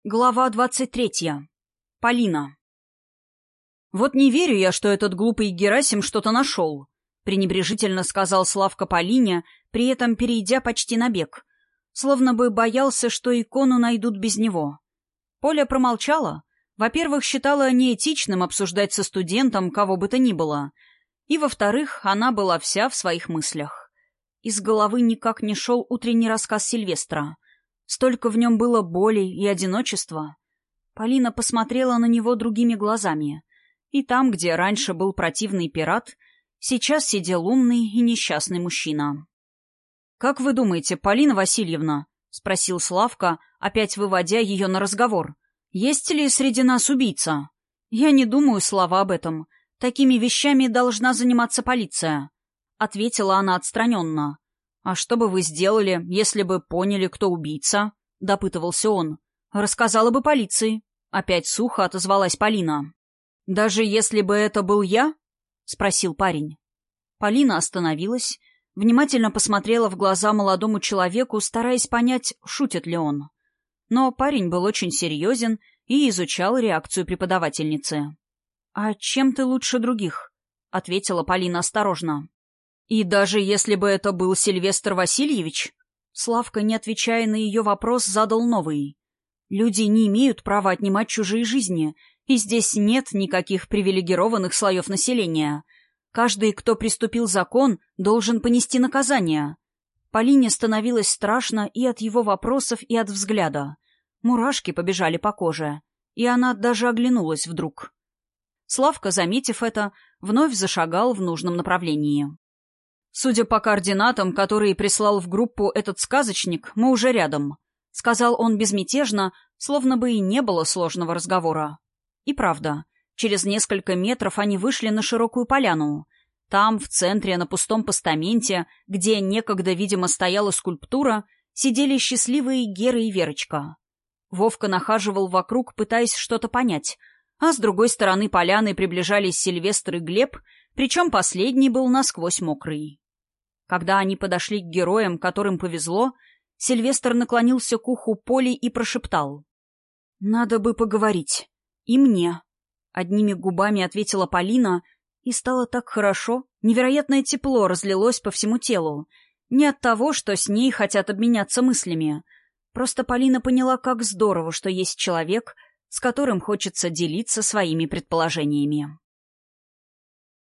Глава 23. Полина. «Вот не верю я, что этот глупый Герасим что-то нашел», — пренебрежительно сказал Славка Полине, при этом перейдя почти на бег, словно бы боялся, что икону найдут без него. Поля промолчала. Во-первых, считала неэтичным обсуждать со студентом кого бы то ни было, и, во-вторых, она была вся в своих мыслях. Из головы никак не шел утренний рассказ Сильвестра. Столько в нем было боли и одиночества. Полина посмотрела на него другими глазами. И там, где раньше был противный пират, сейчас сидел умный и несчастный мужчина. «Как вы думаете, Полина Васильевна?» — спросил Славка, опять выводя ее на разговор. «Есть ли среди нас убийца?» «Я не думаю, Слава, об этом. Такими вещами должна заниматься полиция», — ответила она отстраненно. «А что бы вы сделали, если бы поняли, кто убийца?» — допытывался он. «Рассказала бы полиции». Опять сухо отозвалась Полина. «Даже если бы это был я?» — спросил парень. Полина остановилась, внимательно посмотрела в глаза молодому человеку, стараясь понять, шутит ли он. Но парень был очень серьезен и изучал реакцию преподавательницы. «А чем ты лучше других?» — ответила Полина осторожно. «И даже если бы это был Сильвестр Васильевич?» Славка, не отвечая на ее вопрос, задал новый. «Люди не имеют права отнимать чужие жизни, и здесь нет никаких привилегированных слоев населения. Каждый, кто приступил закон, должен понести наказание». Полине становилось страшно и от его вопросов, и от взгляда. Мурашки побежали по коже, и она даже оглянулась вдруг. Славка, заметив это, вновь зашагал в нужном направлении. «Судя по координатам, которые прислал в группу этот сказочник, мы уже рядом», — сказал он безмятежно, словно бы и не было сложного разговора. И правда, через несколько метров они вышли на широкую поляну. Там, в центре, на пустом постаменте, где некогда, видимо, стояла скульптура, сидели счастливые Гера и Верочка. Вовка нахаживал вокруг, пытаясь что-то понять, а с другой стороны поляны приближались Сильвестр и Глеб, причем последний был насквозь мокрый. Когда они подошли к героям, которым повезло, Сильвестр наклонился к уху Поли и прошептал: «Надо бы поговорить. И мне». Одними губами ответила Полина, и стало так хорошо, невероятное тепло разлилось по всему телу. Не от того, что с ней хотят обменяться мыслями. Просто Полина поняла, как здорово, что есть человек, с которым хочется делиться своими предположениями.